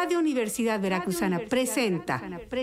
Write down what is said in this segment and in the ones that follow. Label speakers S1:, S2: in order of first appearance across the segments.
S1: Radio Universidad Veracruzana presenta.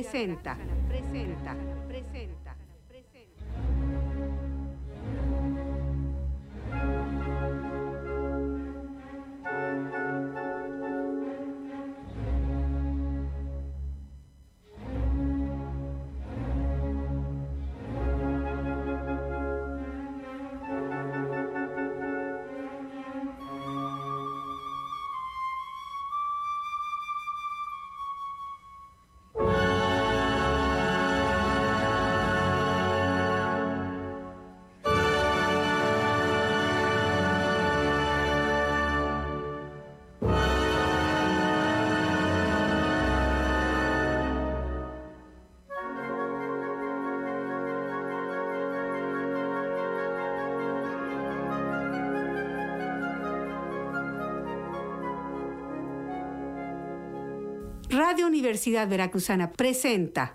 S1: Radio Universidad Veracruzana presenta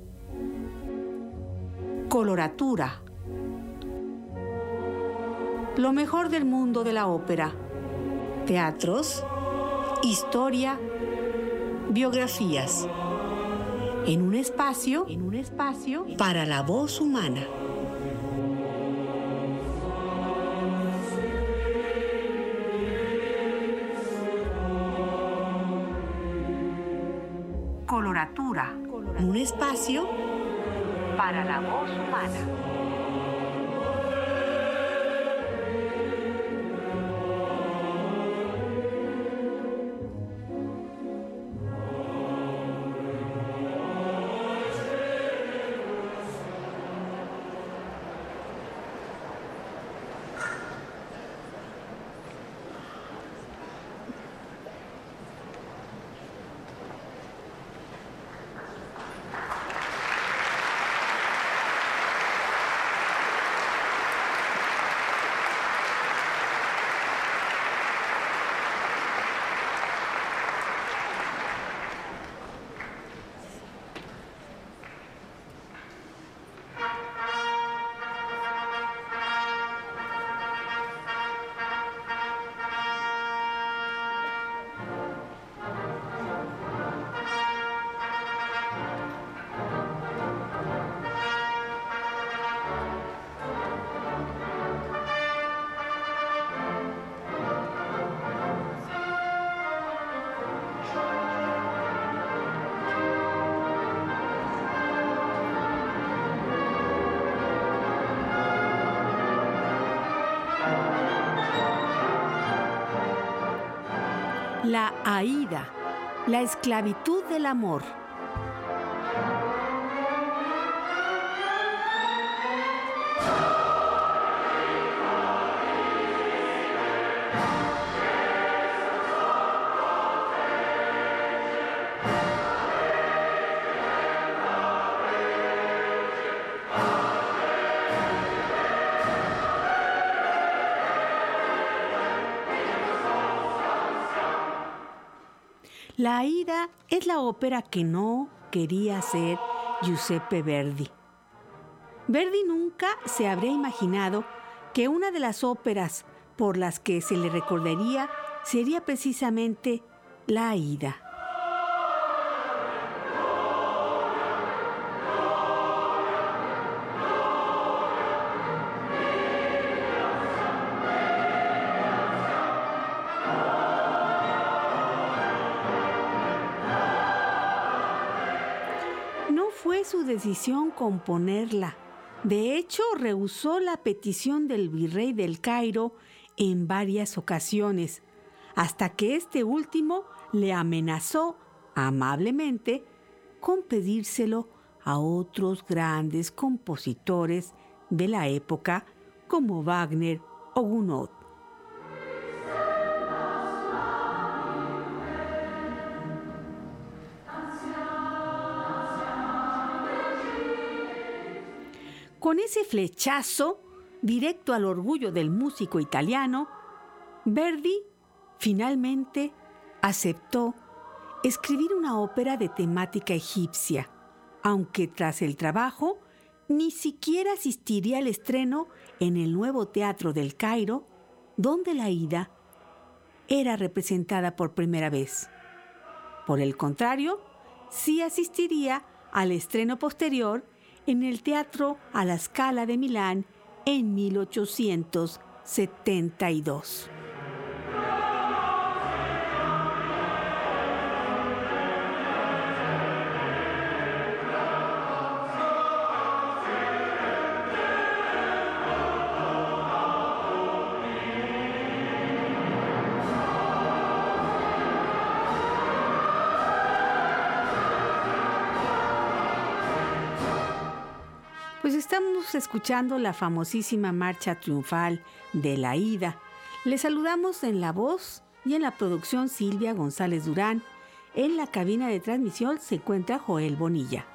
S1: Coloratura. Lo mejor del mundo de la ópera. Teatros, historia, biografías. En un espacio para la voz humana. Coloratura, un espacio para la voz humana. La Aída, la esclavitud del amor. La Aída es la ópera que no quería hacer Giuseppe Verdi. Verdi nunca se habría imaginado que una de las óperas por las que se le recordaría sería precisamente La Aída. Fue su decisión componerla. De hecho, rehusó la petición del virrey del Cairo en varias ocasiones, hasta que este último le amenazó amablemente con pedírselo a otros grandes compositores de la época como Wagner o Gounod. Con ese flechazo directo al orgullo del músico italiano, Verdi finalmente aceptó escribir una ópera de temática egipcia, aunque tras el trabajo ni siquiera asistiría al estreno en el nuevo Teatro del Cairo, donde la Aída era representada por primera vez. Por el contrario, sí asistiría al estreno posterior en el Teatro alla Scala de Milán en 1872. Pues estamos escuchando la famosísima marcha triunfal de la Aída. Les saludamos en la voz y en la producción Silvia González Durán. En la cabina de transmisión se encuentra Joel Bonilla.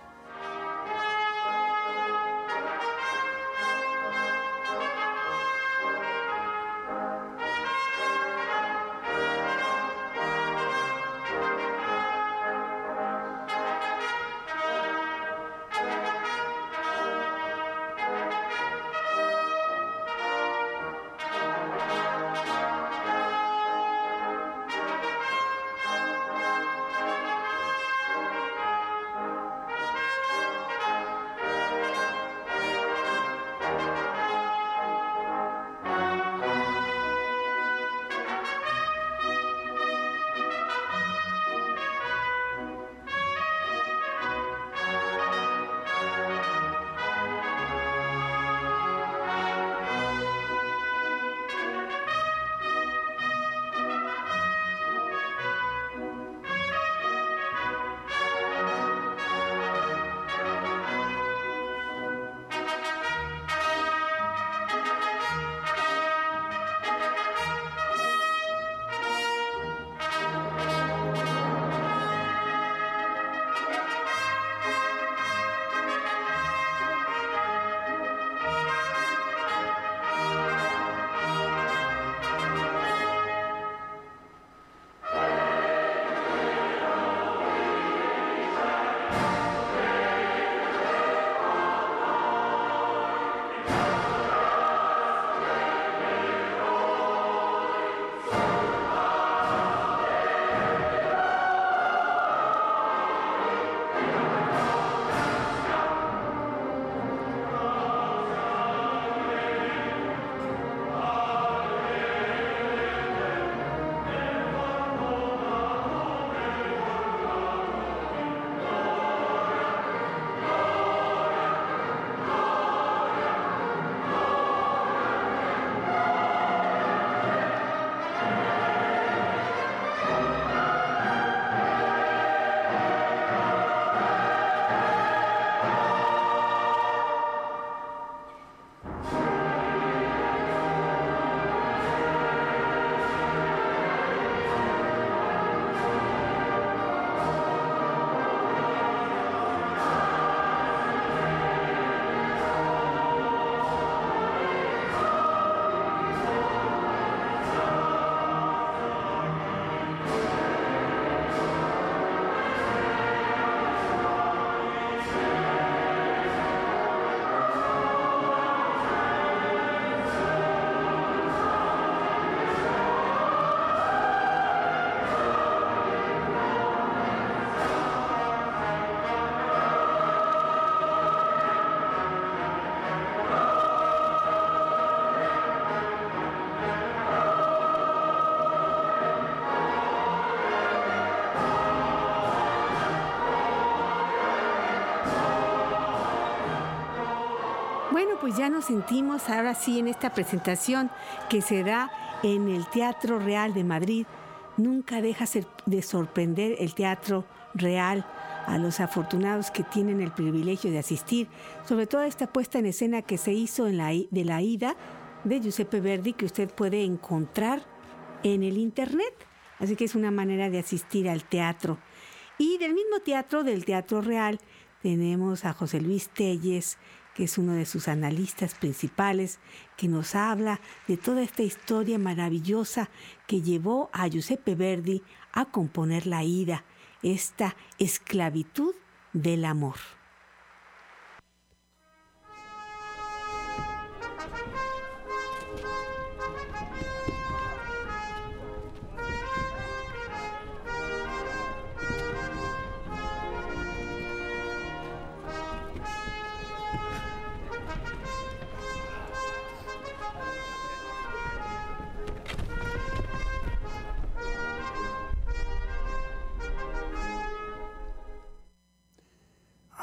S1: Bueno, pues ya nos sentimos ahora sí en esta presentación que se da en el Teatro Real de Madrid. Nunca deja de sorprender el Teatro Real a los afortunados que tienen el privilegio de asistir, sobre todo a esta puesta en escena que se hizo de la Aída de Giuseppe Verdi, que usted puede encontrar en el internet. Así que es una manera de asistir al teatro. Y del mismo teatro, del Teatro Real, tenemos a José Luis Telles, que es uno de sus analistas principales, que nos habla de toda esta historia maravillosa que llevó a Giuseppe Verdi a componer la Aída, esta esclavitud del amor.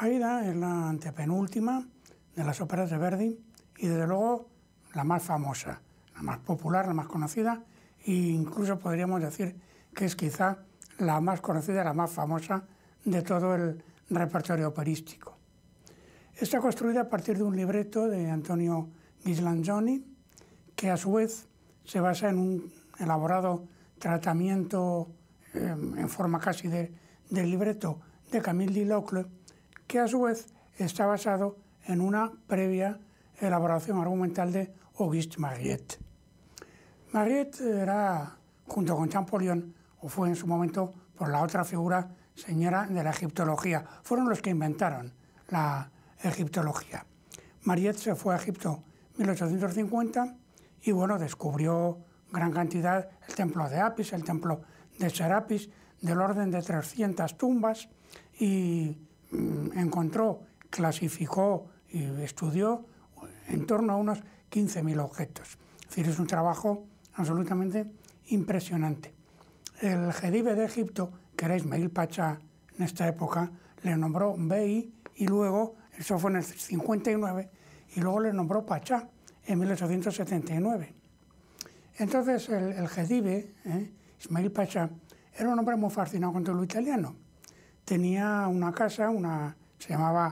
S2: Aida es la antepenúltima de las óperas de Verdi y desde luego la más famosa, la más popular, la más conocida, e incluso podríamos decir que es quizá la más conocida, la más famosa de todo el repertorio operístico. Está construida a partir de un libreto de Antonio Ghislanzoni, que a su vez se basa en un elaborado tratamiento en forma casi del libreto de Camille Delocle, que a su vez está basado en una previa elaboración argumental de Auguste Mariette. Mariette era, junto con Champollion, o fue en su momento por la otra figura señora de la egiptología, fueron los que inventaron la egiptología. Mariette se fue a Egipto en 1850 y bueno, descubrió gran cantidad, el templo de Apis, el templo de Serapis, del orden de 300 tumbas, y encontró, clasificó y estudió en torno a unos 15.000 objetos. Es decir, es un trabajo absolutamente impresionante. El jedive de Egipto, que era Ismail Pacha en esta época, le nombró Bey y luego, eso fue en el 59, y luego le nombró Pachá en 1879. Entonces el jedive, Ismail Pacha, era un hombre muy fascinado con todo lo italiano. Tenía una casa, se llamaba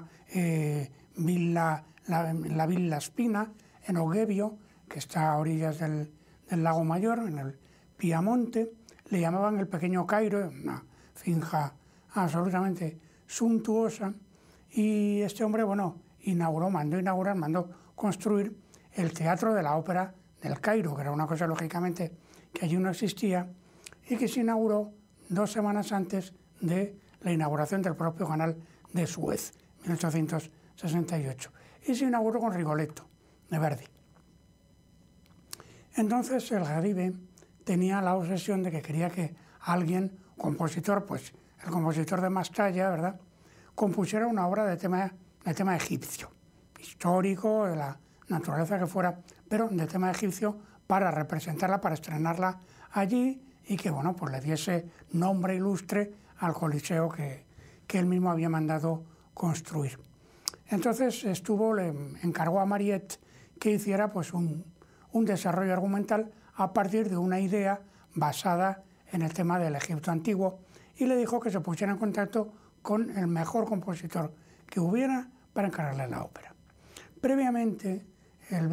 S2: la Villa Spina, en Oghebio, que está a orillas del lago Mayor, en el Piamonte. Le llamaban el Pequeño Cairo, una finca absolutamente suntuosa. Y este hombre, bueno, mandó construir el Teatro de la Ópera del Cairo, que era una cosa, lógicamente, que allí no existía, y que se inauguró 2 semanas antes de la inauguración del propio canal de Suez, 1868. Y se inauguró con Rigoletto, de Verdi. Entonces el jedive tenía la obsesión de que quería que alguien, compositor, pues el compositor de más talla, ¿verdad?, compusiera una obra de tema egipcio, histórico, de la naturaleza que fuera, pero de tema egipcio, para representarla, para estrenarla allí y que, bueno, pues le diese nombre ilustre al Coliseo que él mismo había mandado construir. Entonces le encargó a Mariette que hiciera pues un desarrollo argumental a partir de una idea basada en el tema del Egipto antiguo y le dijo que se pusiera en contacto con el mejor compositor que hubiera para encargarle la ópera. Previamente, el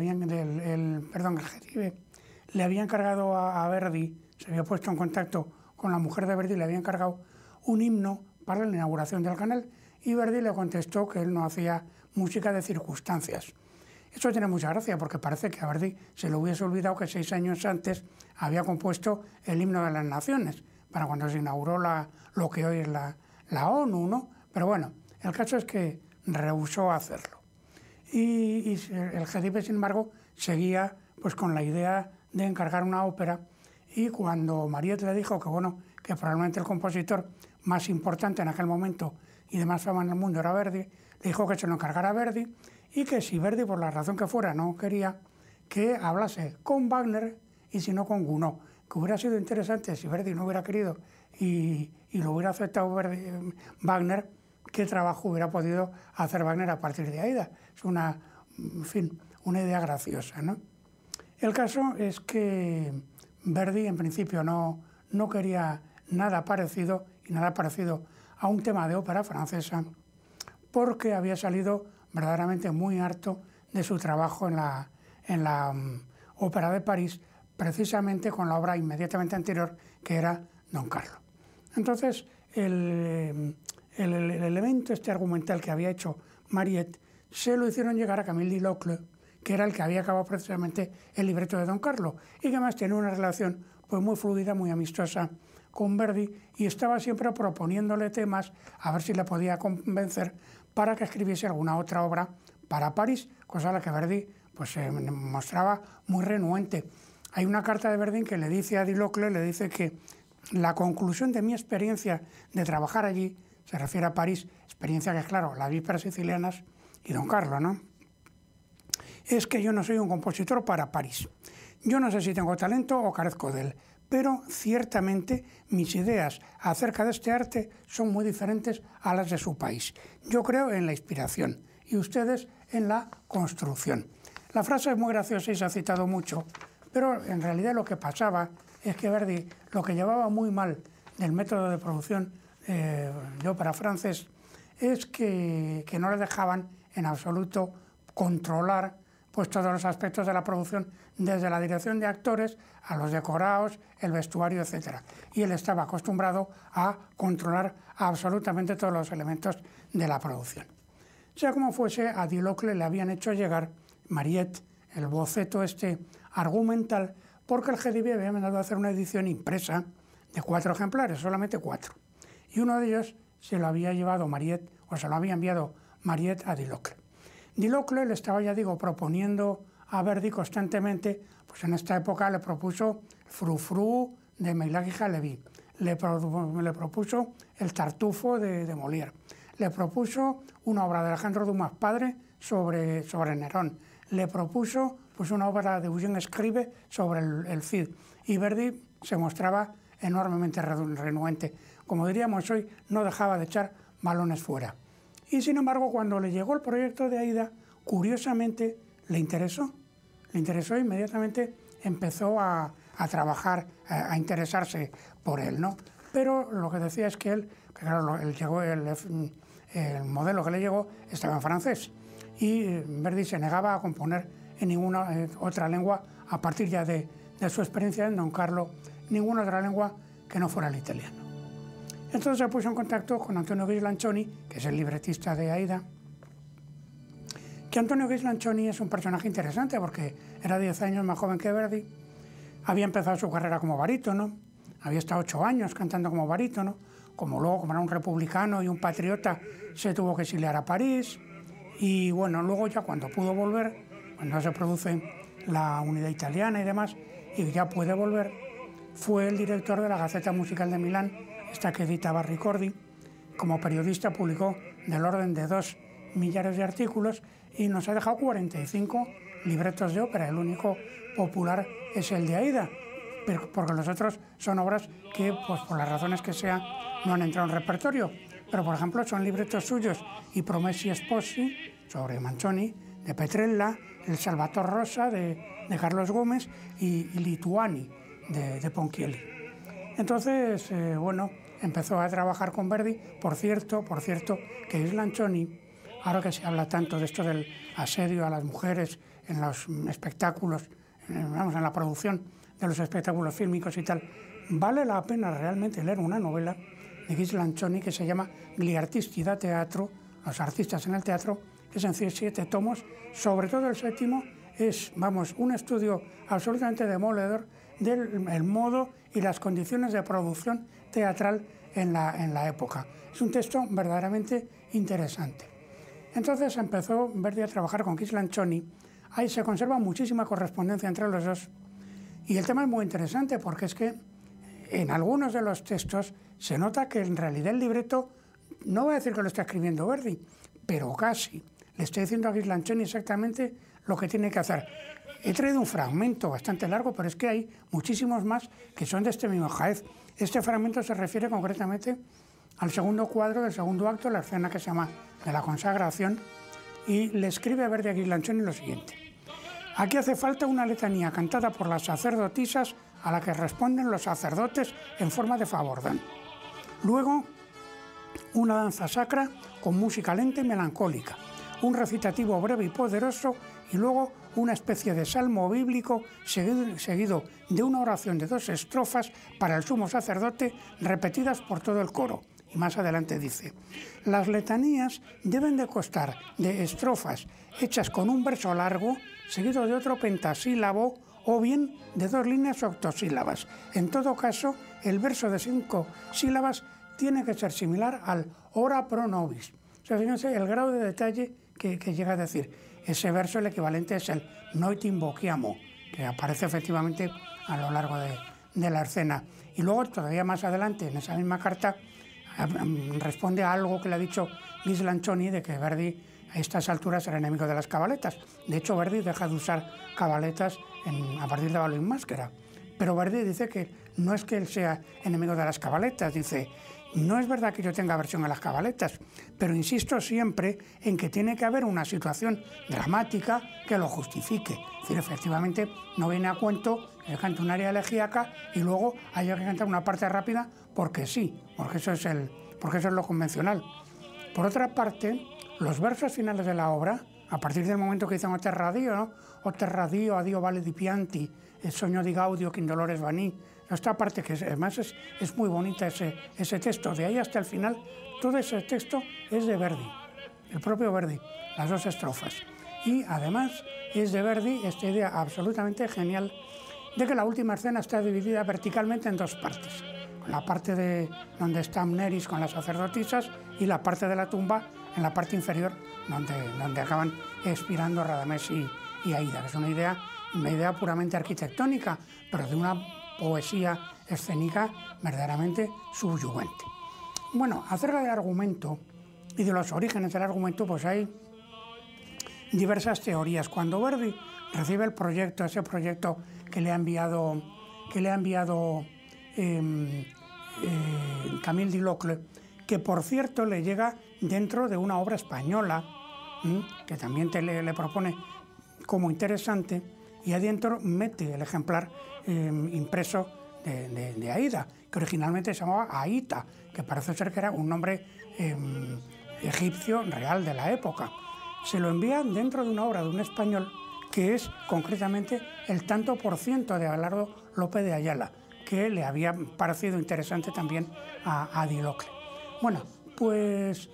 S2: jedive le había encargado a Verdi, se había puesto en contacto con la mujer de Verdi, le había encargado un himno para la inauguración del canal y Verdi le contestó que él no hacía música de circunstancias. Esto tiene mucha gracia porque parece que a Verdi se le hubiese olvidado que 6 años antes había compuesto el himno de las naciones, para cuando se inauguró lo que hoy es la ONU, ¿no? Pero bueno, el caso es que rehusó hacerlo. Y el jedive, sin embargo, seguía pues con la idea de encargar una ópera y cuando Mariette le dijo que, bueno, que probablemente el compositor más importante en aquel momento y de más fama en el mundo era Verdi, le dijo que se lo encargara a Verdi y que si Verdi, por la razón que fuera, no quería, que hablase con Wagner y si no con Gounod, que hubiera sido interesante si Verdi no hubiera querido y lo hubiera aceptado Wagner, qué trabajo hubiera podido hacer Wagner a partir de Aida. Es una idea graciosa, ¿no? El caso es que Verdi en principio no quería nada parecido a un tema de ópera francesa porque había salido verdaderamente muy harto de su trabajo en la Ópera de París, precisamente con la obra inmediatamente anterior que era Don Carlo. Entonces el elemento argumental que había hecho Mariette se lo hicieron llegar a Camille Delocle, que era el que había acabado precisamente el libreto de Don Carlo y que además tenía una relación pues muy fluida, muy amistosa con Verdi y estaba siempre proponiéndole temas a ver si le podía convencer para que escribiese alguna otra obra para París, cosa a la que Verdi pues, se mostraba muy renuente. Hay una carta de Verdi que le dice a Delocle, le dice que la conclusión de mi experiencia de trabajar allí, se refiere a París, experiencia que es claro, las vísperas sicilianas y Don Carlo, ¿no?, es que yo no soy un compositor para París. Yo no sé si tengo talento o carezco de él, pero ciertamente mis ideas acerca de este arte son muy diferentes a las de su país. Yo creo en la inspiración y ustedes en la construcción. La frase es muy graciosa y se ha citado mucho, pero en realidad lo que pasaba es que Verdi lo que llevaba muy mal del método de producción de ópera francés es que no le dejaban en absoluto controlar pues todos los aspectos de la producción, desde la dirección de actores a los decorados, el vestuario, etc. Y él estaba acostumbrado a controlar absolutamente todos los elementos de la producción. Sea como fuese, a Dilocle le habían hecho llegar Mariette, el boceto argumental, porque el GDB había mandado a hacer una edición impresa de 4 ejemplares, solamente 4. Y uno de ellos se lo había llevado Mariette, o se lo había enviado Mariette a Dilocle. Dilocle le estaba, ya digo, proponiendo a Verdi constantemente, pues en esta época le propuso Frou-Frou de Meilhac-y-Halevi, le propuso el Tartufo de Molière, le propuso una obra de Alejandro Dumas padre sobre Nerón, le propuso pues una obra de Eugène Scribe sobre el Cid, y Verdi se mostraba enormemente renuente. Como diríamos hoy, no dejaba de echar balones fuera. Y sin embargo, cuando le llegó el proyecto de Aida, curiosamente le interesó e inmediatamente empezó a trabajar, a interesarse por él, ¿no? Pero lo que decía es que el modelo que le llegó estaba en francés y Verdi se negaba a componer en ninguna otra lengua, a partir ya de su experiencia en Don Carlo, ninguna otra lengua que no fuera el italiano. Entonces se puso en contacto con Antonio Ghislanzoni, que es el libretista de Aida, que Antonio Ghislanzoni es un personaje interesante porque era 10 años más joven que Verdi, había empezado su carrera como barítono, había estado 8 años cantando como barítono, luego, como era un republicano y un patriota, se tuvo que exiliar a París, y bueno, luego ya cuando pudo volver, cuando se produce la unidad italiana y demás, y ya puede volver, fue el director de la Gaceta Musical de Milán, esta que editaba Ricordi. Como periodista publicó del orden de 2 millares de artículos y nos ha dejado 45 libretos de ópera. El único popular es el de Aida, porque los otros son obras que, pues, por las razones que sean, no han entrado en repertorio. Pero, por ejemplo, son libretos suyos y Promessi Sposi, sobre Manzoni, de Petrella, el Salvator Rosa, de Carlos Gómez, y Lituani, de Ponchielli. Entonces, bueno, empezó a trabajar con Verdi. Por cierto, que Ghislanzoni, ahora que se habla tanto de esto del asedio a las mujeres en los espectáculos, en la producción de los espectáculos fílmicos y tal, vale la pena realmente leer una novela de Ghislanzoni que se llama Gli artisti da teatro, los artistas en el teatro, que es en 7 tomos, sobre todo el 7º, es, un estudio absolutamente demoledor del modo y las condiciones de producción teatral en la época. Es un texto verdaderamente interesante. Entonces empezó Verdi a trabajar con Ghislanzoni. Ahí se conserva muchísima correspondencia entre los dos. Y el tema es muy interesante porque es que en algunos de los textos se nota que en realidad el libreto, no voy a decir que lo está escribiendo Verdi, pero casi. Le estoy diciendo a Ghislanzoni exactamente lo que tiene que hacer. He traído un fragmento bastante largo, pero es que hay muchísimos más que son de este mismo jaez. Este fragmento se refiere concretamente al segundo cuadro del segundo acto, la escena que se llama de la consagración, y le escribe a Verdi a Ghislanzoni lo siguiente. Aquí hace falta una letanía cantada por las sacerdotisas a la que responden los sacerdotes en forma de favordán. Luego, una danza sacra con música lenta y melancólica, un recitativo breve y poderoso, y luego una especie de salmo bíblico seguido de una oración de 2 estrofas para el sumo sacerdote repetidas por todo el coro. Y más adelante dice, las letanías deben de constar de estrofas hechas con un verso largo seguido de otro pentasílabo o bien de 2 líneas octosílabas. En todo caso, el verso de 5 sílabas tiene que ser similar al ora pro nobis. O sea, fíjense el grado de detalle que llega a decir. Ese verso, el equivalente es el Noit invochiamo, que aparece efectivamente a lo largo de la escena. Y luego, todavía más adelante, en esa misma carta, responde a algo que le ha dicho Ghislanzoni, de que Verdi a estas alturas era enemigo de las cabaletas. De hecho, Verdi deja de usar cabaletas a partir de Valo in Maschera. Pero Verdi dice que no es que él sea enemigo de las cabaletas, dice, no es verdad que yo tenga aversión a las cabaletas, pero insisto siempre en que tiene que haber una situación dramática que lo justifique. Es decir, efectivamente, no viene a cuento que cante un aria elegíaca y luego haya que cantar una parte rápida porque sí, porque eso es lo convencional. Por otra parte, los versos finales de la obra, a partir del momento que dicen o terradio, ¿no? O terradio, adio vale di pianti, el sogno di Gaudio que indolores vaní. Esta parte que además es muy bonita, ese texto, de ahí hasta el final, todo ese texto es de Verdi, el propio Verdi, las 2 estrofas. Y además es de Verdi esta idea absolutamente genial de que la última escena está dividida verticalmente en 2 partes. La parte de donde está Amneris con las sacerdotisas y la parte de la tumba en la parte inferior donde acaban expirando Radamés y Aída, que es una idea puramente arquitectónica, pero de una poesía escénica verdaderamente subyugante. Bueno, acerca del argumento y de los orígenes del argumento, pues hay diversas teorías. Cuando Verdi recibe ese proyecto que le ha enviado Camille Dilocle, que por cierto le llega dentro de una obra española, que también le propone como interesante, y adentro mete el ejemplar impreso de Aída, que originalmente se llamaba Aíta, que parece ser que era un nombre egipcio real de la época. Se lo envían dentro de una obra de un español que es concretamente el tanto por ciento de Abelardo López de Ayala, que le había parecido interesante también a Dilocle. Bueno, pues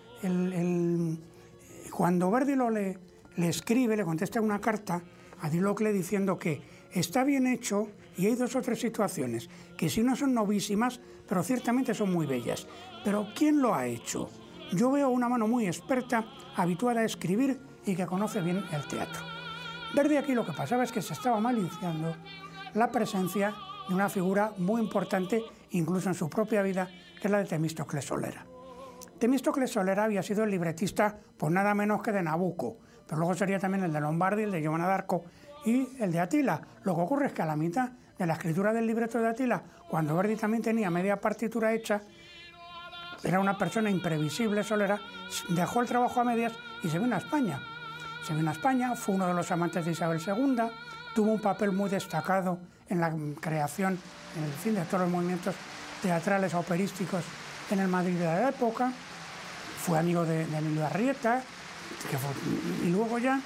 S2: cuando Verdi le escribe, le contesta una carta a Dilocle diciendo que está bien hecho y hay 2 o 3 situaciones que si no son novísimas, pero ciertamente son muy bellas. Pero ¿quién lo ha hecho? Yo veo una mano muy experta, habituada a escribir y que conoce bien el teatro. Verdi aquí lo que pasaba es que se estaba maliciando la presencia de una figura muy importante, incluso en su propia vida, que es la de Temístocles Solera. Temístocles Solera había sido el libretista, pues nada menos que de Nabucco, pero luego sería también el de Lombardi, el de Giovanna d'Arco y el de Attila. Lo que ocurre es que a la mitad de la escritura del libreto de Attila, cuando Verdi también tenía media partitura hecha, era una persona imprevisible, Solera, dejó el trabajo a medias y se vino a España. Se vino a España, fue uno de los amantes de Isabel II, tuvo un papel muy destacado en la creación, en el fin de todos los movimientos teatrales operísticos en el Madrid de la época, fue amigo de Emilio Arrieta, y luego ya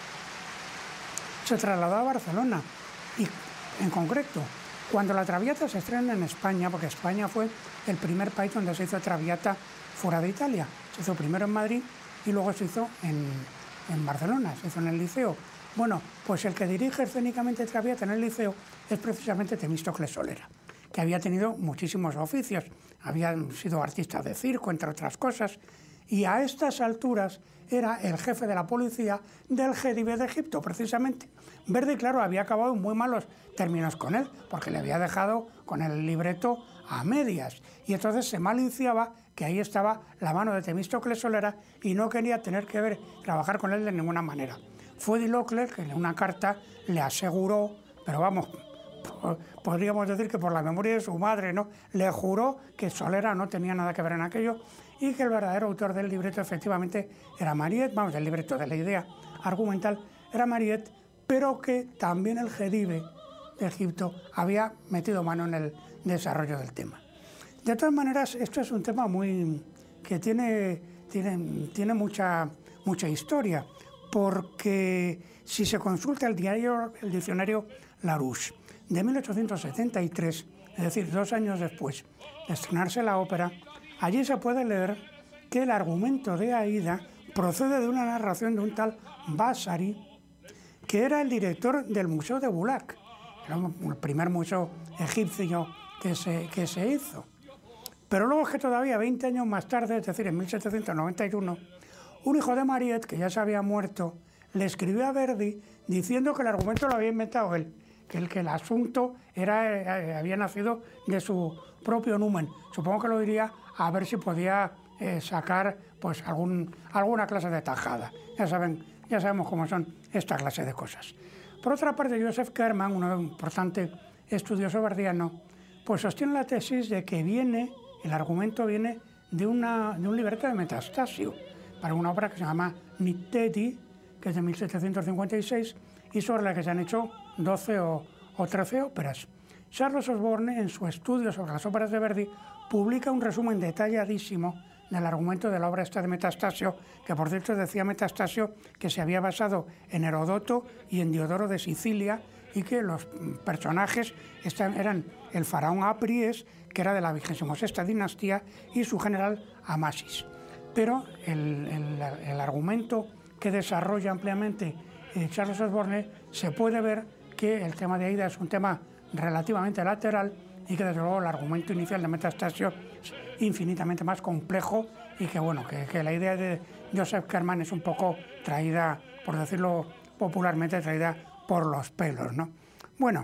S2: se trasladó a Barcelona. Y en concreto, cuando la Traviata se estrena en España, porque España fue el primer país donde se hizo Traviata fuera de Italia, se hizo primero en Madrid y luego se hizo en Barcelona, se hizo en el Liceo. Bueno, pues el que dirige escénicamente Traviata en el Liceo es precisamente Temístocles Solera, que había tenido muchísimos oficios, había sido artista de circo, entre otras cosas, y a estas alturas era el jefe de la policía del Khedive de Egipto, precisamente. Verdi, claro, había acabado en muy malos términos con él, porque le había dejado con el libreto a medias, y entonces se maliciaba que ahí estaba la mano de Temístocles Solera y no quería tener que trabajar con él de ninguna manera. Fue Dilocle que en una carta le aseguró, pero vamos, podríamos decir que por la memoria de su madre, ¿no? Le juró que Solera no tenía nada que ver en aquello y que el verdadero autor del libreto efectivamente era Mariette, vamos, del libreto de la idea argumental era Mariette, pero que también el Khedive de Egipto había metido mano en el desarrollo del tema. De todas maneras, esto es un tema que tiene mucha historia, porque si se consulta el diccionario Larousse de 1873, es decir, 2 años después de estrenarse la ópera, allí se puede leer que el argumento de Aída procede de una narración de un tal Vasari, que era el director del Museo de Bulac, era el primer museo egipcio que se hizo. Pero luego es que todavía 20 años más tarde, es decir, en 1791, un hijo de Mariette, que ya se había muerto, le escribió a Verdi diciendo que el argumento lo había inventado él, que el asunto había nacido de su propio numen. Supongo que lo diría a ver si podía sacar pues alguna clase de tajada. Ya sabemos cómo son esta clase de cosas. Por otra parte, Joseph Kerman, un importante estudioso verdiano, Pues sostiene la tesis de que el argumento viene de un libreto de Metastasio, para una obra que se llama Nitteti, que es de 1756, y sobre la que se han hecho 12 o 13 óperas. Charles Osborne, en su estudio sobre las óperas de Verdi, publica un resumen detalladísimo del argumento de la obra esta de Metastasio, que por cierto decía Metastasio que se había basado en Heródoto y en Diodoro de Sicilia, y que los personajes eran el faraón Apries, que era de la 26ª dinastía, y su general Amasis. Pero el argumento que desarrolla ampliamente Charles Osborne, se puede ver que el tema de Aida es un tema relativamente lateral y que desde luego el argumento inicial de Metastasio es infinitamente más complejo y que bueno, que la idea de Joseph Kerman es un poco traída, por decirlo popularmente, traída por los pelos, ¿no? Bueno,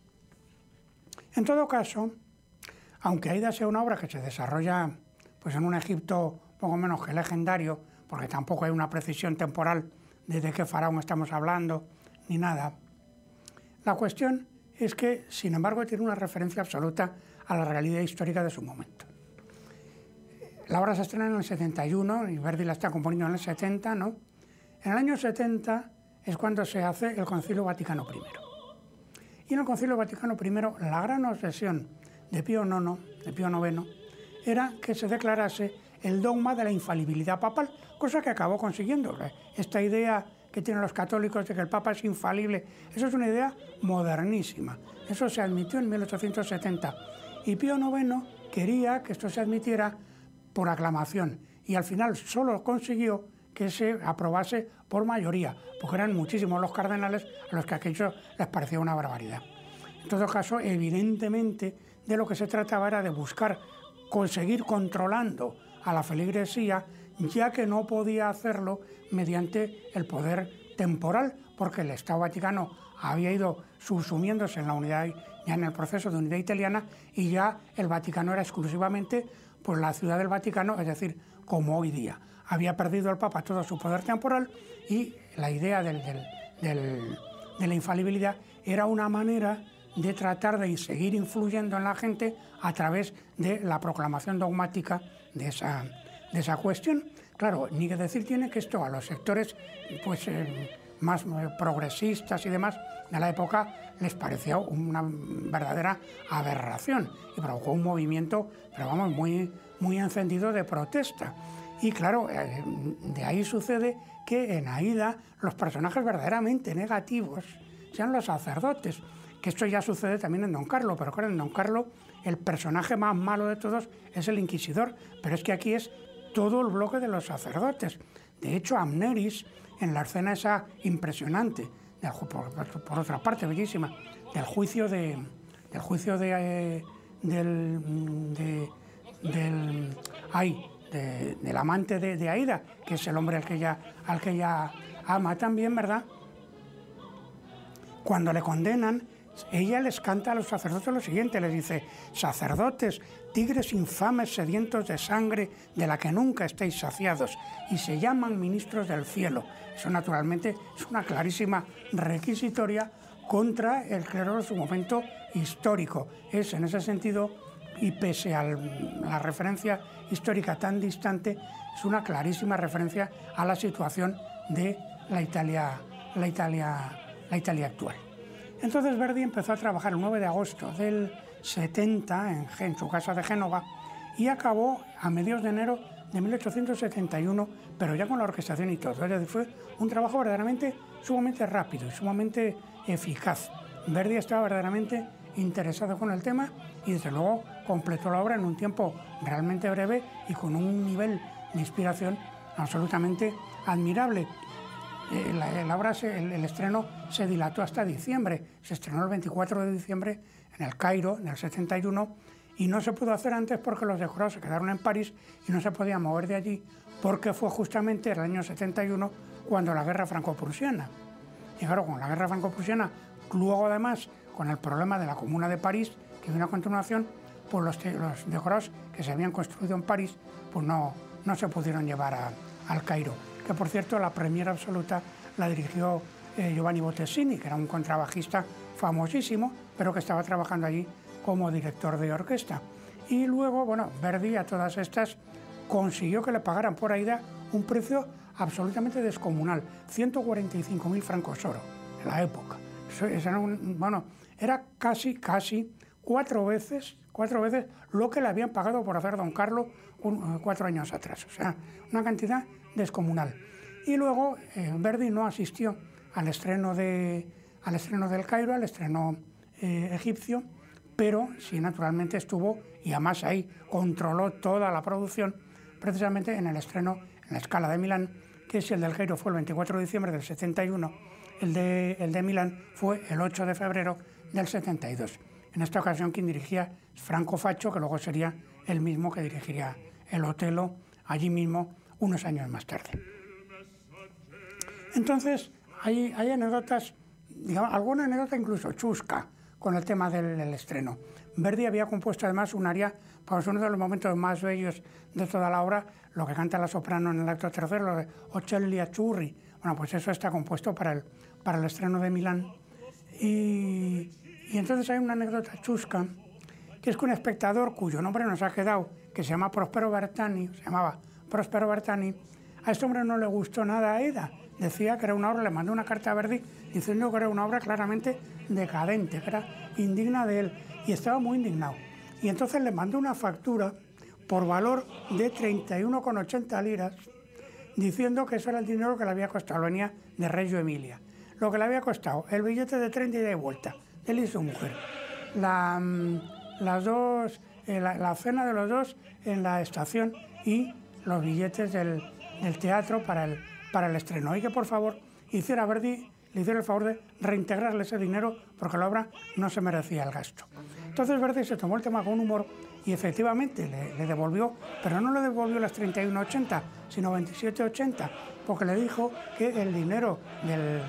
S2: en todo caso, aunque Aida sea una obra que se desarrolla pues en un Egipto poco menos que legendario, porque tampoco hay una precisión temporal de qué faraón estamos hablando, ni nada, la cuestión es que, sin embargo, tiene una referencia absoluta a la realidad histórica de su momento. La obra se estrena en el 71 y Verdi la está componiendo en el 70, ¿no? En el año 70 es cuando se hace el Concilio Vaticano I. Y en el Concilio Vaticano I la gran obsesión de Pío IX, era que se declarase el dogma de la infalibilidad papal, cosa que acabó consiguiendo. Esta idea que tienen los católicos de que el Papa es infalible, eso es una idea modernísima. Eso se admitió en 1870 y Pío IX quería que esto se admitiera por aclamación y al final solo consiguió que se aprobase por mayoría, porque eran muchísimos los cardenales a los que aquello les parecía una barbaridad. En todo caso, evidentemente, de lo que se trataba era de buscar conseguir controlando a la feligresía, ya que no podía hacerlo mediante el poder temporal, porque el Estado Vaticano había ido subsumiéndose en la unidad, ya en el proceso de unidad italiana, y ya el Vaticano era exclusivamente pues, la ciudad del Vaticano, es decir, como hoy día. Había perdido el Papa todo su poder temporal y la idea de la infalibilidad era una manera de tratar de seguir influyendo en la gente a través de la proclamación dogmática de esa cuestión. Claro, ni que decir tiene que esto a los sectores pues, más progresistas y demás de la época les pareció una verdadera aberración y provocó un movimiento, pero vamos, muy, muy encendido de protesta. Y claro, de ahí sucede que en Aida los personajes verdaderamente negativos sean los sacerdotes, que esto ya sucede también en Don Carlo, pero claro, en Don Carlo el personaje más malo de todos es el inquisidor, pero es que aquí es todo el bloque de los sacerdotes. De hecho, Amneris, en la escena esa impresionante, por otra parte bellísima, del amante de Aida, que es el hombre al que ella ama también, ¿verdad? Cuando le condenan, ella les canta a los sacerdotes lo siguiente, les dice: sacerdotes, tigres infames sedientos de sangre de la que nunca estéis saciados, y se llaman ministros del cielo. Eso naturalmente es una clarísima requisitoria contra el clero de su momento histórico. Es en ese sentido, y pese a la referencia histórica tan distante, es una clarísima referencia a la situación de la Italia actual. Entonces Verdi empezó a trabajar el 9 de agosto del 70 en su casa de Génova y acabó a mediados de enero de 1871, pero ya con la orquestación y todo. Es decir, fue un trabajo verdaderamente sumamente rápido y sumamente eficaz. Verdi estaba verdaderamente interesado con el tema y desde luego completó la obra en un tiempo realmente breve y con un nivel de inspiración absolutamente admirable. La obra, el estreno se dilató hasta diciembre, se estrenó el 24 de diciembre en el Cairo, en el 71, y no se pudo hacer antes porque los decorados se quedaron en París y no se podían mover de allí porque fue justamente el año 71 cuando la guerra franco-prusiana. Y claro, con la guerra franco-prusiana, luego además con el problema de la Comuna de París, que vino a continuación, pues los decorados que se habían construido en París pues no se pudieron llevar al Cairo. Que por cierto la premiera absoluta la dirigió Giovanni Bottesini, que era un contrabajista famosísimo, pero que estaba trabajando allí como director de orquesta. Y luego, bueno, Verdi a todas estas consiguió que le pagaran por Aida un precio absolutamente descomunal, 145.000 francos oro en la época. Era casi 4 veces lo que le habían pagado por hacer Don Carlo 4 años atrás. O sea, una cantidad descomunal. Y luego Verdi no asistió al estreno del Cairo, al estreno egipcio, pero sí naturalmente estuvo, y además ahí controló toda la producción, precisamente en el estreno en la Scala de Milán, que si el del Cairo fue el 24 de diciembre del 71, el de Milán fue el 8 de febrero del 72. En esta ocasión quien dirigía es Franco Faccio, que luego sería el mismo que dirigiría el Otello allí mismo unos años más tarde. Entonces, hay anécdotas, digamos, alguna anécdota incluso chusca con el tema del estreno. Verdi había compuesto además un aria, para uno de los momentos más bellos de toda la obra, lo que canta la soprano en el acto tercero, lo de Ocelli Azzurri. Bueno, pues eso está compuesto para el estreno de Milán. Y entonces hay una anécdota chusca, que es que un espectador cuyo nombre nos ha quedado, que se llamaba Prospero Bertani, a este hombre no le gustó nada a Aida. Decía que era una obra, le mandó una carta a Verdi diciendo que era una obra claramente decadente, que era indigna de él, y estaba muy indignado. Y entonces le mandó una factura por valor de 31,80 liras, diciendo que eso era el dinero que le había costado, venía de Reggio Emilia. Lo que le había costado, el billete de tren de ida y vuelta, él y su mujer, la cena de los dos en la estación y los billetes del teatro para el estreno. Y que por favor hiciera Verdi, le hiciera el favor de reintegrarle ese dinero porque la obra no se merecía el gasto. Entonces Verdi se tomó el tema con humor y efectivamente le devolvió, pero no le devolvió las 31,80, sino 27,80, porque le dijo que el dinero de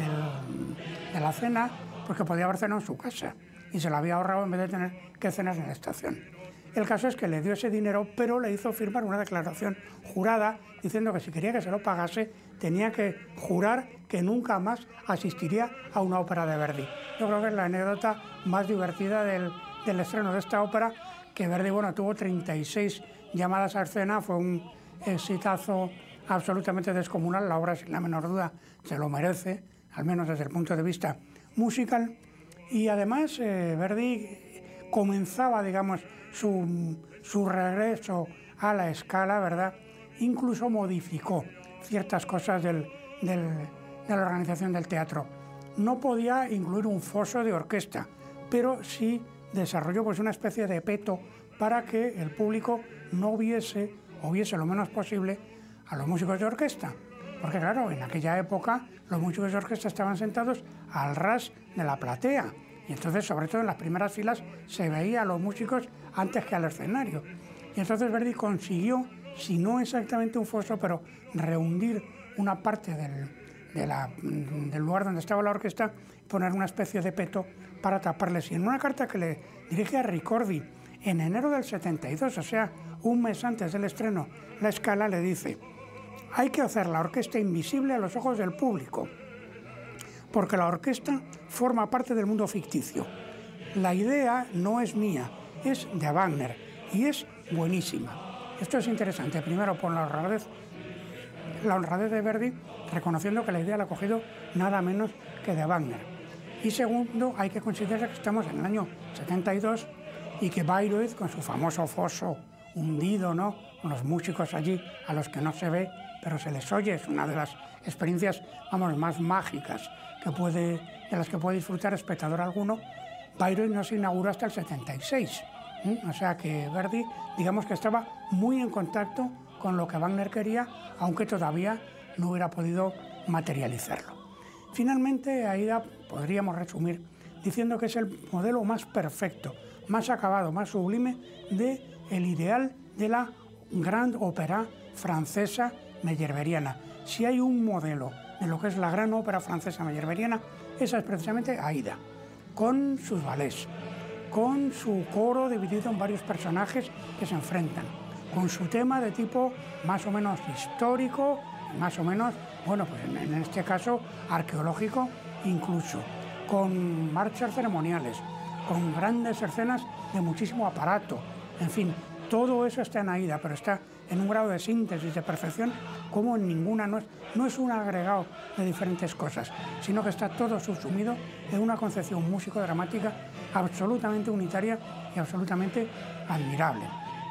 S2: la cena, pues que podía haber cenado en su casa y se lo había ahorrado en vez de tener que cenar en la estación. El caso es que le dio ese dinero, pero le hizo firmar una declaración jurada diciendo que si quería que se lo pagase tenía que jurar que nunca más asistiría a una ópera de Verdi. Yo creo que es la anécdota más divertida del estreno de esta ópera, que Verdi, bueno, tuvo 36 llamadas a escena, fue un exitazo absolutamente descomunal, la obra sin la menor duda se lo merece, al menos desde el punto de vista musical, y además Verdi comenzaba, digamos, su regreso a la Scala, ¿verdad? Incluso modificó ciertas cosas de la organización del teatro. No podía incluir un foso de orquesta, pero sí desarrolló pues una especie de peto para que el público no viese o viese lo menos posible a los músicos de orquesta. Porque claro, en aquella época los músicos de orquesta estaban sentados al ras de la platea. Y entonces, sobre todo en las primeras filas, se veía a los músicos antes que al escenario. Y entonces Verdi consiguió, si no exactamente un foso, pero rehundir una parte del lugar donde estaba la orquesta, poner una especie de peto para taparles. Y en una carta que le dirige a Ricordi en enero del 72, o sea, un mes antes del estreno, la Scala le dice: hay que hacer la orquesta invisible a los ojos del público, porque la orquesta forma parte del mundo ficticio. La idea no es mía, es de Wagner y es buenísima. Esto es interesante, primero por la honradez de Verdi, reconociendo que la idea la ha cogido nada menos que de Wagner. Y segundo, hay que considerar que estamos en el año 72 y que Bayreuth, con su famoso foso hundido, ¿no?, con los músicos allí a los que no se ve, pero se les oye, es una de las experiencias, vamos, más mágicas de las que puede disfrutar espectador alguno. Bayreuth no se inauguró hasta el 76, o sea que Verdi, digamos que estaba muy en contacto con lo que Wagner quería, aunque todavía no hubiera podido materializarlo. Finalmente, Aida podríamos resumir diciendo que es el modelo más perfecto, más acabado, más sublime del ideal de la gran ópera francesa meyerbeeriana. Si hay un modelo de lo que es la gran ópera francesa meyerbeeriana, esa es precisamente Aida, con sus ballets, con su coro dividido en varios personajes que se enfrentan, con su tema de tipo más o menos histórico, más o menos, bueno, pues en este caso arqueológico incluso, con marchas ceremoniales, con grandes escenas de muchísimo aparato. En fin, todo eso está en Aída, pero está en un grado de síntesis, de perfección, como en ninguna. No es un agregado de diferentes cosas, sino que está todo subsumido en una concepción músico-dramática absolutamente unitaria y absolutamente admirable.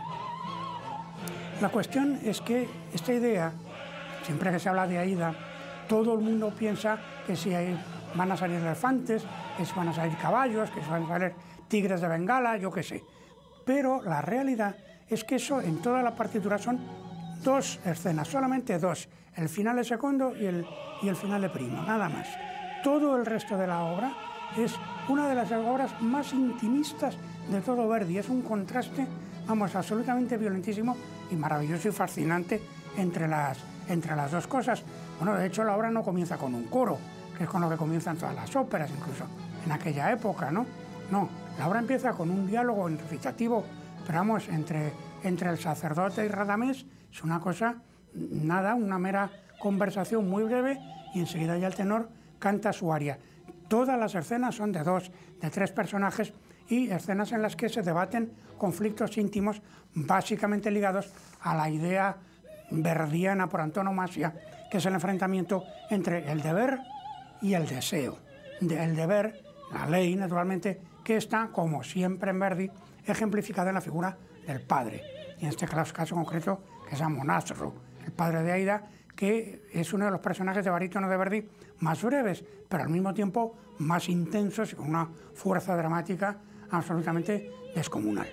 S2: La cuestión es que esta idea, siempre que se habla de Aída, todo el mundo piensa que si van a salir elefantes, que si van a salir caballos, que si van a salir tigres de Bengala, yo qué sé. Pero la realidad es que eso en toda la partitura son dos escenas, solamente dos, el finale secondo y el finale primo, nada más. Todo el resto de la obra es una de las obras más intimistas de todo Verdi, es un contraste, vamos, absolutamente violentísimo y maravilloso y fascinante entre las dos cosas. Bueno, de hecho la obra no comienza con un coro, que es con lo que comienzan todas las óperas, incluso en aquella época, ¿no? No, la obra empieza con un diálogo recitativo, pero vamos, entre el sacerdote y Radamés, es una cosa, nada, una mera conversación muy breve, y enseguida ya el tenor canta su aria. Todas las escenas son de dos, de tres personajes, y escenas en las que se debaten conflictos íntimos básicamente ligados a la idea verdiana por antonomasia, que es el enfrentamiento entre el deber y el deseo. El deber, la ley, naturalmente, que está, como siempre en Verdi, ejemplificada en la figura del padre. Y en este caso concreto, que es Amonasro, el padre de Aída, que es uno de los personajes de barítono de Verdi más breves, pero al mismo tiempo más intensos y con una fuerza dramática absolutamente descomunal.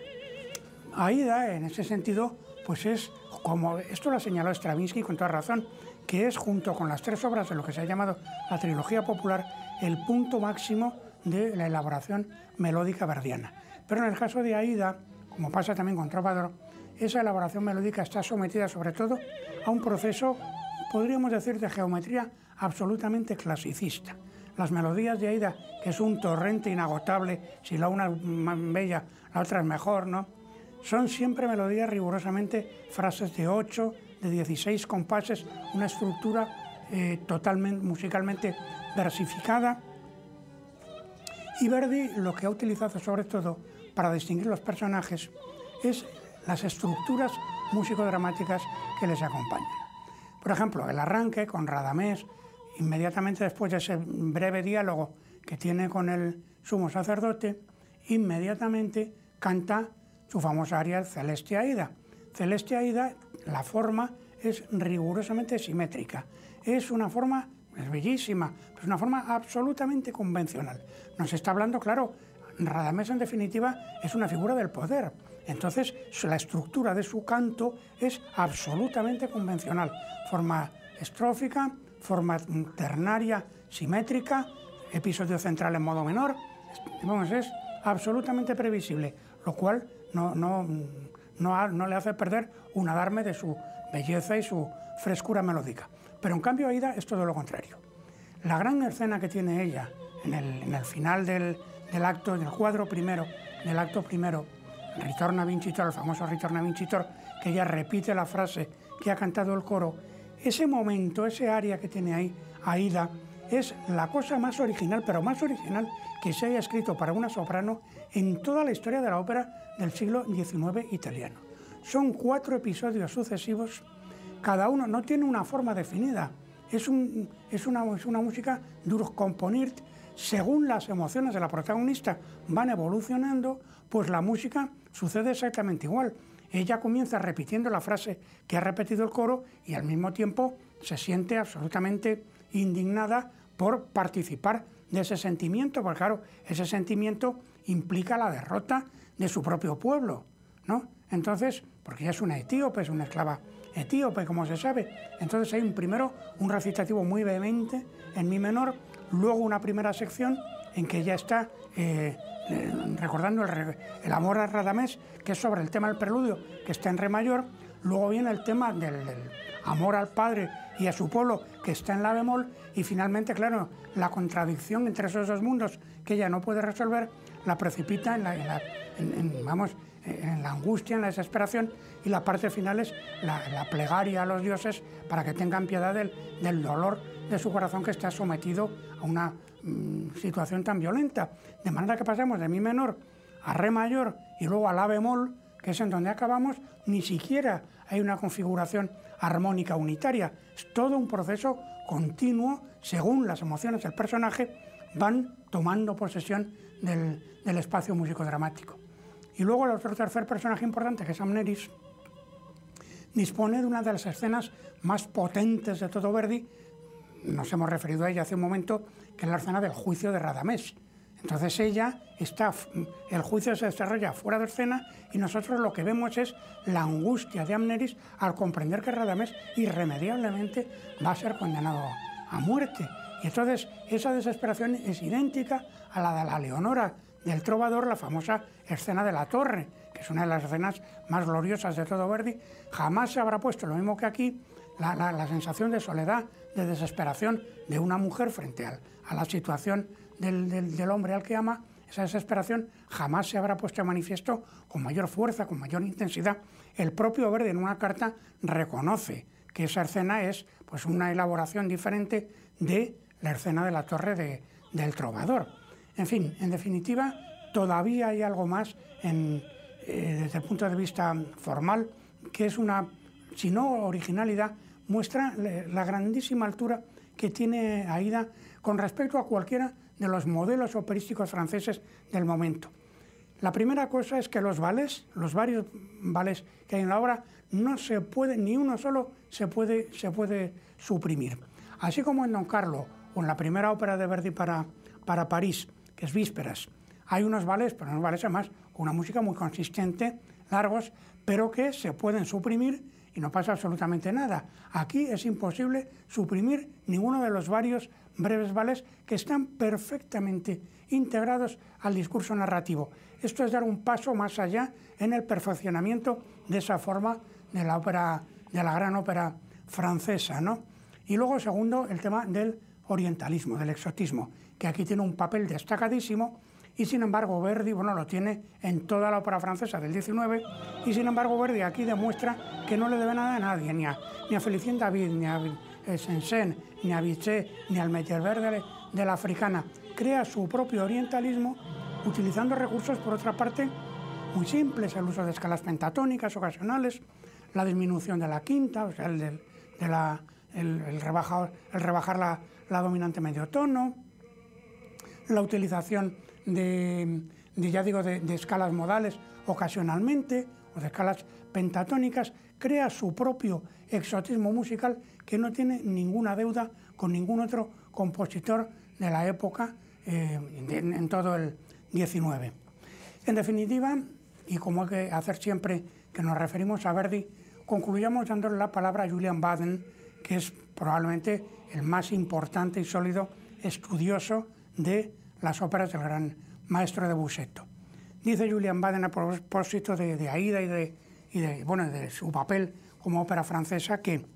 S2: Aída, en ese sentido, pues es, como esto lo señaló Stravinsky con toda razón, que es, junto con las tres obras de lo que se ha llamado la trilogía popular, el punto máximo de la elaboración melódica verdiana. Pero en el caso de Aída, como pasa también con Trovador, esa elaboración melódica está sometida sobre todo a un proceso, podríamos decir, de geometría absolutamente clasicista. Las melodías de Aída, que es un torrente inagotable, si la una es más bella, la otra es mejor, ¿no? Son siempre melodías rigurosamente frases de 8, de 16 compases, una estructura totalmente musicalmente versificada. Y Verdi lo que ha utilizado sobre todo para distinguir los personajes es las estructuras músico-dramáticas que les acompañan. Por ejemplo, el arranque con Radamés, inmediatamente después de ese breve diálogo que tiene con el sumo sacerdote, inmediatamente canta su famosa aria, el Celeste Aída. Celeste Aída, la forma es rigurosamente simétrica. Es una forma, es bellísima, pero es una forma absolutamente convencional. Nos está hablando, claro, Radamés en definitiva es una figura del poder. Entonces, la estructura de su canto es absolutamente convencional. Forma estrófica, forma ternaria simétrica, episodio central en modo menor. Vamos, es absolutamente previsible, lo cual no le hace perder un adarme de su belleza y su frescura melódica. Pero en cambio Aída es todo lo contrario. La gran escena que tiene ella en el final del acto, del cuadro primero, del acto primero, Ritorna Vincitor, el famoso Ritorna Vincitor, que ella repite la frase que ha cantado el coro, ese momento, ese aria que tiene ahí Aída, es la cosa más original, pero más original que se haya escrito para una soprano en toda la historia de la ópera del siglo XIX italiano. Son 4 episodios sucesivos, cada uno no tiene una forma definida, es una música durchkomponiert, según las emociones de la protagonista van evolucionando, pues la música sucede exactamente igual. Ella comienza repitiendo la frase que ha repetido el coro y al mismo tiempo se siente absolutamente indignada por participar de ese sentimiento, porque claro, ese sentimiento implica la derrota de su propio pueblo, ¿no? Entonces, porque ella es una etíope, es una esclava etíope, como se sabe. Entonces hay primero un recitativo muy vehemente en mi menor, luego una primera sección en que ella está recordando el amor a Radamés, que es sobre el tema del preludio, que está en re mayor. Luego viene el tema del amor al padre y a su pueblo, que está en la bemol. Y finalmente, claro, la contradicción entre esos dos mundos que ella no puede resolver, la precipita en la angustia, en la desesperación, y la parte final es la plegaria a los dioses para que tengan piedad del dolor de su corazón, que está sometido a una situación tan violenta. De manera que pasamos de mi menor a re mayor y luego a la bemol, que es en donde acabamos, ni siquiera hay una configuración armónica unitaria. Es todo un proceso continuo según las emociones del personaje van tomando posesión del espacio musicodramático. Y luego el otro tercer personaje importante, que es Amneris, dispone de una de las escenas más potentes de todo Verdi. Nos hemos referido a ella hace un momento, que es la escena del juicio de Radamés. Entonces el juicio se desarrolla fuera de escena y nosotros lo que vemos es la angustia de Amneris al comprender que Radamés irremediablemente va a ser condenado a muerte. Y entonces esa desesperación es idéntica a la de la Leonora del Trovador, la famosa escena de la torre, que es una de las escenas más gloriosas de todo Verdi. Jamás se habrá puesto, lo mismo que aquí, la sensación de soledad, de desesperación de una mujer frente a la situación del hombre al que ama. Esa desesperación jamás se habrá puesto de manifiesto con mayor fuerza, con mayor intensidad. El propio Verdi en una carta reconoce que esa escena es pues una elaboración diferente de la escena de la torre del Trovador. En fin, en definitiva, todavía hay algo más desde el punto de vista formal, que es una, si no originalidad, muestra la grandísima altura que tiene Aida con respecto a cualquiera de los modelos operísticos franceses del momento. La primera cosa es que los varios ballets que hay en la obra, no se puede, ni uno solo se puede suprimir. Así como en Don Carlo o en la primera ópera de Verdi para París, que es Vísperas, hay unos ballets, pero unos ballets además con una música muy consistente, largos, pero que se pueden suprimir y no pasa absolutamente nada. Aquí es imposible suprimir ninguno de los varios breves ballets que están perfectamente integrados al discurso narrativo. Esto es dar un paso más allá en el perfeccionamiento de esa forma de la ópera, de la gran ópera francesa, ¿no? Y luego, segundo, el tema del orientalismo, del exotismo, que aquí tiene un papel destacadísimo. Y sin embargo Verdi, lo tiene en toda la ópera francesa del 19, y sin embargo Verdi aquí demuestra que no le debe nada a nadie, ni a Félicien David, ni a Saint-Saëns, ni a Bizet, ni al Meyerbeer de la africana. Crea su propio orientalismo utilizando recursos, por otra parte, muy simples: el uso de escalas pentatónicas ocasionales, la disminución de la quinta, o sea, el rebajar la dominante medio tono, la utilización de escalas modales ocasionalmente, o de escalas pentatónicas. Crea su propio exotismo musical que no tiene ninguna deuda con ningún otro compositor de la época en todo el 19. En definitiva, y como hay que hacer siempre que nos referimos a Verdi, concluyamos dándole la palabra a Julian Baden, que es probablemente el más importante y sólido estudioso de las óperas del gran maestro de Busseto. Dice Julian Baden a propósito de Aida y de su papel como ópera francesa, que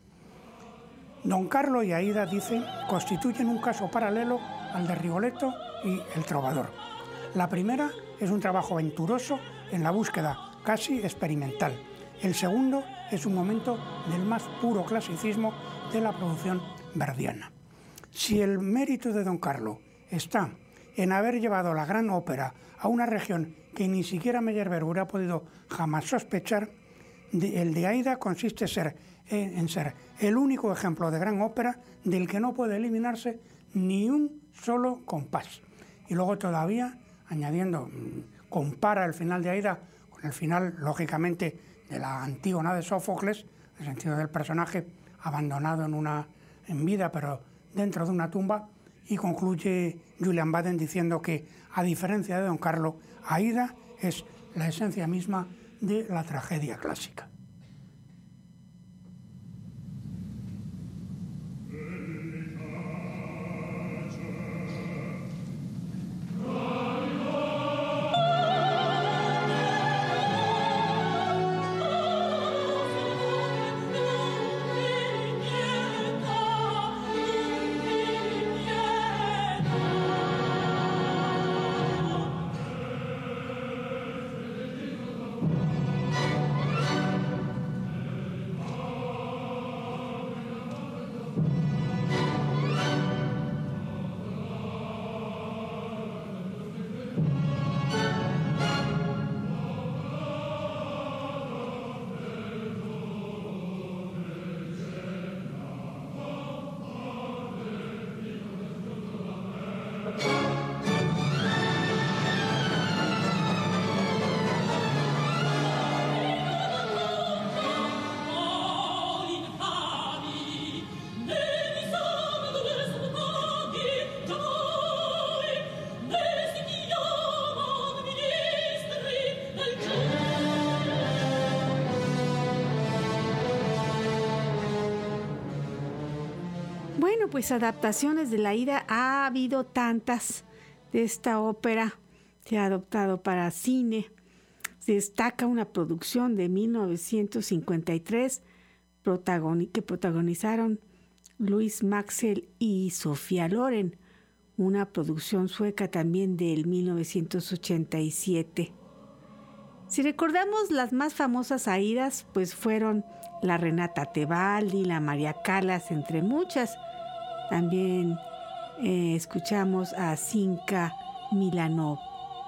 S2: Don Carlo y Aida, dice, constituyen un caso paralelo al de Rigoletto y El Trovador. La primera es un trabajo venturoso en la búsqueda casi experimental. El segundo es un momento del más puro clasicismo de la producción verdiana. Si el mérito de Don Carlo está en haber llevado la gran ópera a una región que ni siquiera Meyerbeer hubiera podido jamás sospechar, el de Aida consiste en ser el único ejemplo de gran ópera del que no puede eliminarse ni un solo compás. Y luego todavía, añadiendo, compara el final de Aida con el final, lógicamente, de la Antígona de Sófocles, en el sentido del personaje abandonado en vida, pero dentro de una tumba, y concluye Julian Baden diciendo que, a diferencia de Don Carlo, Aida es la esencia misma de la tragedia clásica.
S1: Bueno, pues adaptaciones de la Aída ha habido tantas de esta ópera. Se ha adoptado para cine. Se destaca una producción de 1953 que protagonizaron Louis Maxwell y Sofía Loren, una producción sueca también del 1987. Si recordamos las más famosas Aidas, pues fueron la Renata Tebaldi, la María Callas, entre muchas. También escuchamos a Zinka Milanov.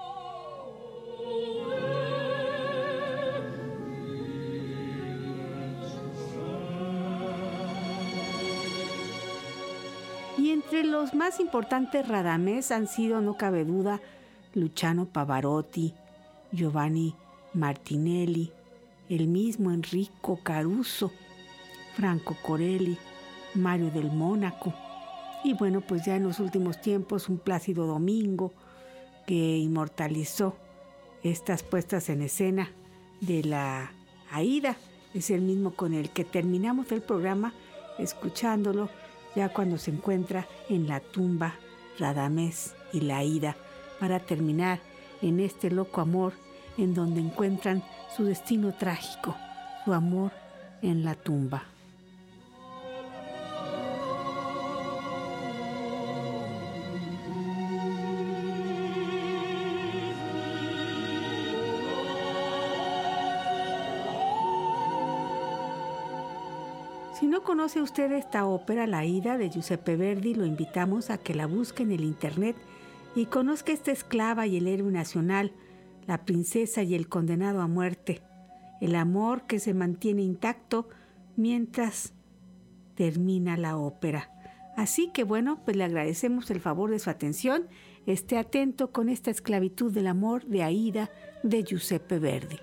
S1: Y entre los más importantes Radamés han sido, no cabe duda, Luciano Pavarotti, Giovanni Martinelli, el mismo Enrico Caruso, Franco Corelli, Mario del Mónaco, y bueno, pues ya en los últimos tiempos un Plácido Domingo que inmortalizó estas puestas en escena de la Aída. Es el mismo con el que terminamos el programa escuchándolo ya cuando se encuentra en la tumba Radamés y la Aída, para terminar en este loco amor en donde encuentran su destino trágico, su amor en la tumba. Si no conoce usted esta ópera, La Aída de Giuseppe Verdi, lo invitamos a que la busque en el internet y conozca esta esclava y el héroe nacional, la princesa y el condenado a muerte, el amor que se mantiene intacto mientras termina la ópera. Así que bueno, pues le agradecemos el favor de su atención. Esté atento con esta esclavitud del amor de Aída de Giuseppe Verdi.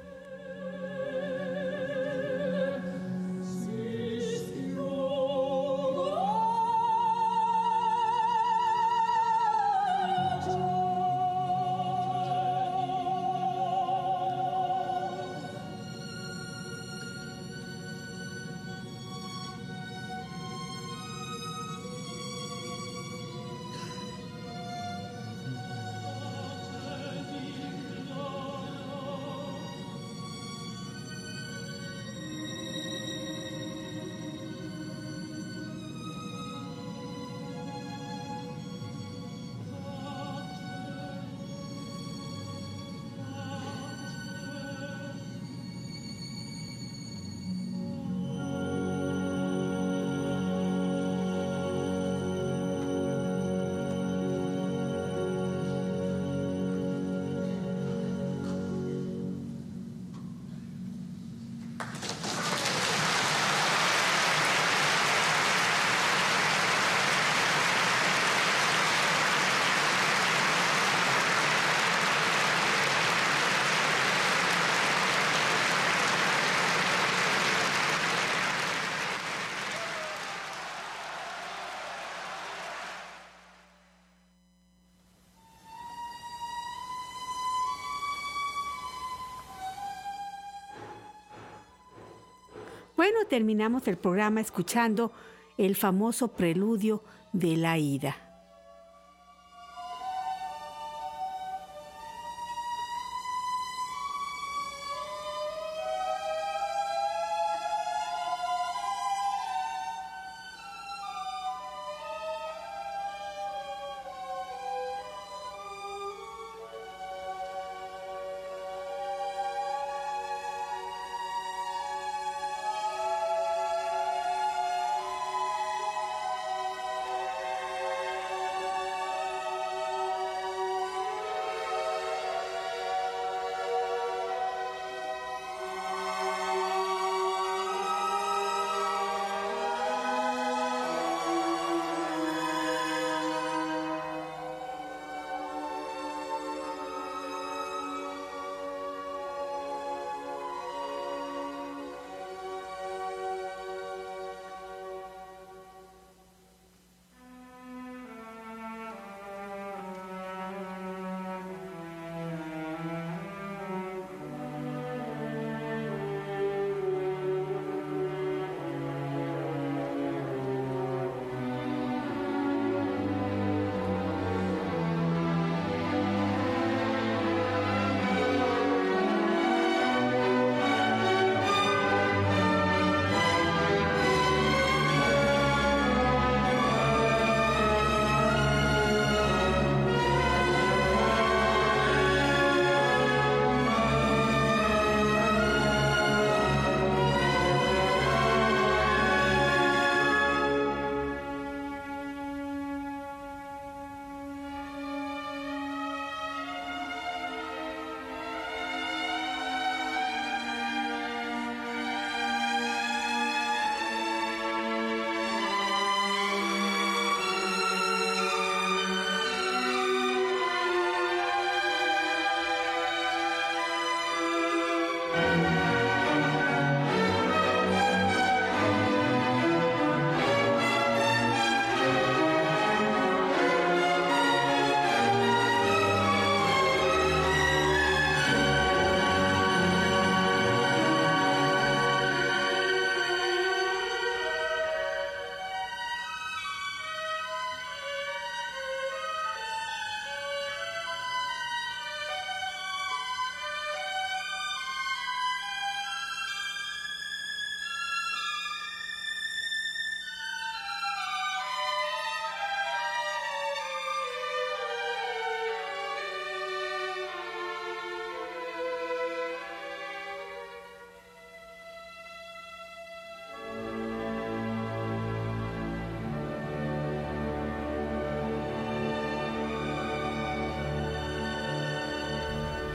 S1: Bueno, terminamos el programa escuchando el famoso preludio de la Aída.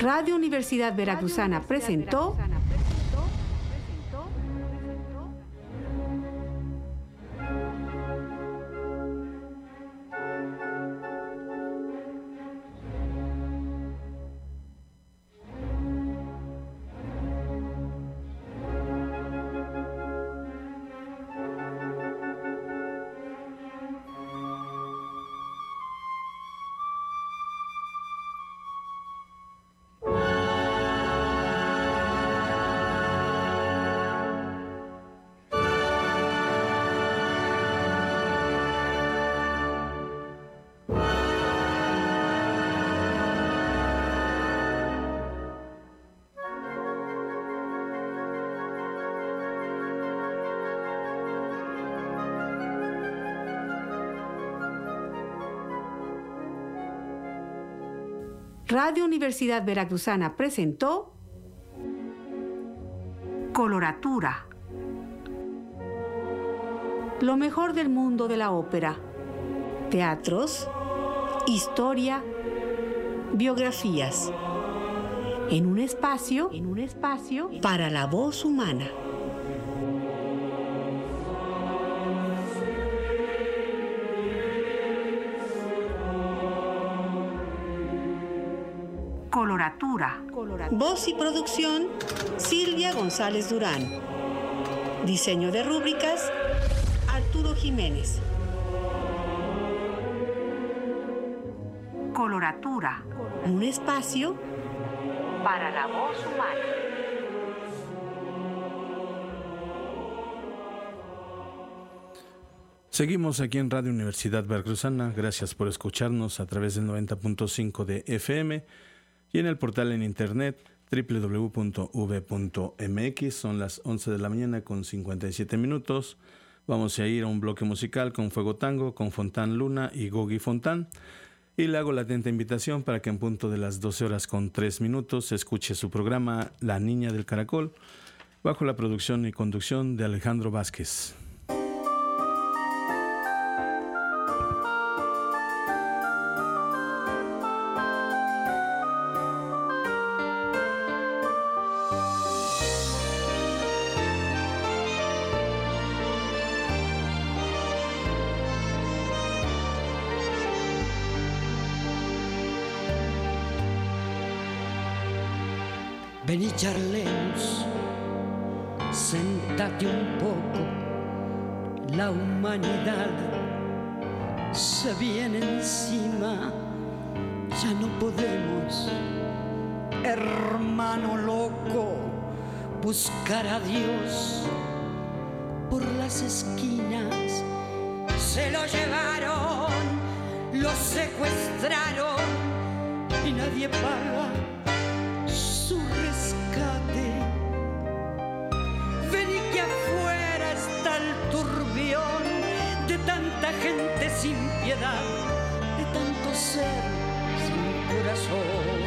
S1: Radio Universidad Veracruzana presentó Radio Universidad Veracruzana presentó Coloratura. Lo mejor del mundo de la ópera. Teatros, historia, biografías. En un espacio para la voz humana. Coloratura. Voz y producción, Silvia González Durán. Diseño de rúbricas, Arturo Jiménez. Coloratura. Un espacio para la voz humana.
S3: Seguimos aquí en Radio Universidad Veracruzana. Gracias por escucharnos a través del 90.5 de FM y en el portal en internet www.v.mx. Son las 11 de la mañana con 57 minutos. Vamos a ir a un bloque musical con Fuego Tango, con Fontán Luna y Gogi Fontán. Y le hago la atenta invitación para que en punto de las 12 horas con 3 minutos escuche su programa La Niña del Caracol, bajo la producción y conducción de Alejandro Vázquez.
S4: Ven y charlemos, sentate un poco, la humanidad se viene encima, ya no podemos, hermano loco, buscar a Dios por las esquinas, se lo llevaron, lo secuestraron y nadie paga su rescate. Vení que afuera está el turbión de tanta gente sin piedad, de tanto ser sin corazón.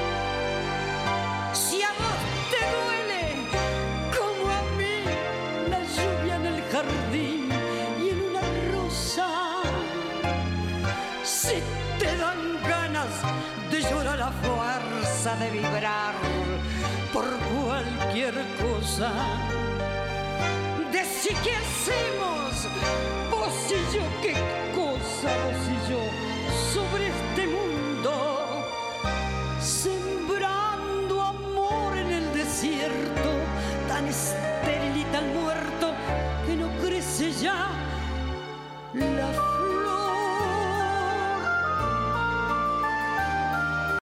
S4: Si a vos te duele como a mí la lluvia en el jardín y en una rosa, si te dan ganas de llorar a fuerza de vibrar por cualquier cosa, decí qué hacemos, vos y yo, que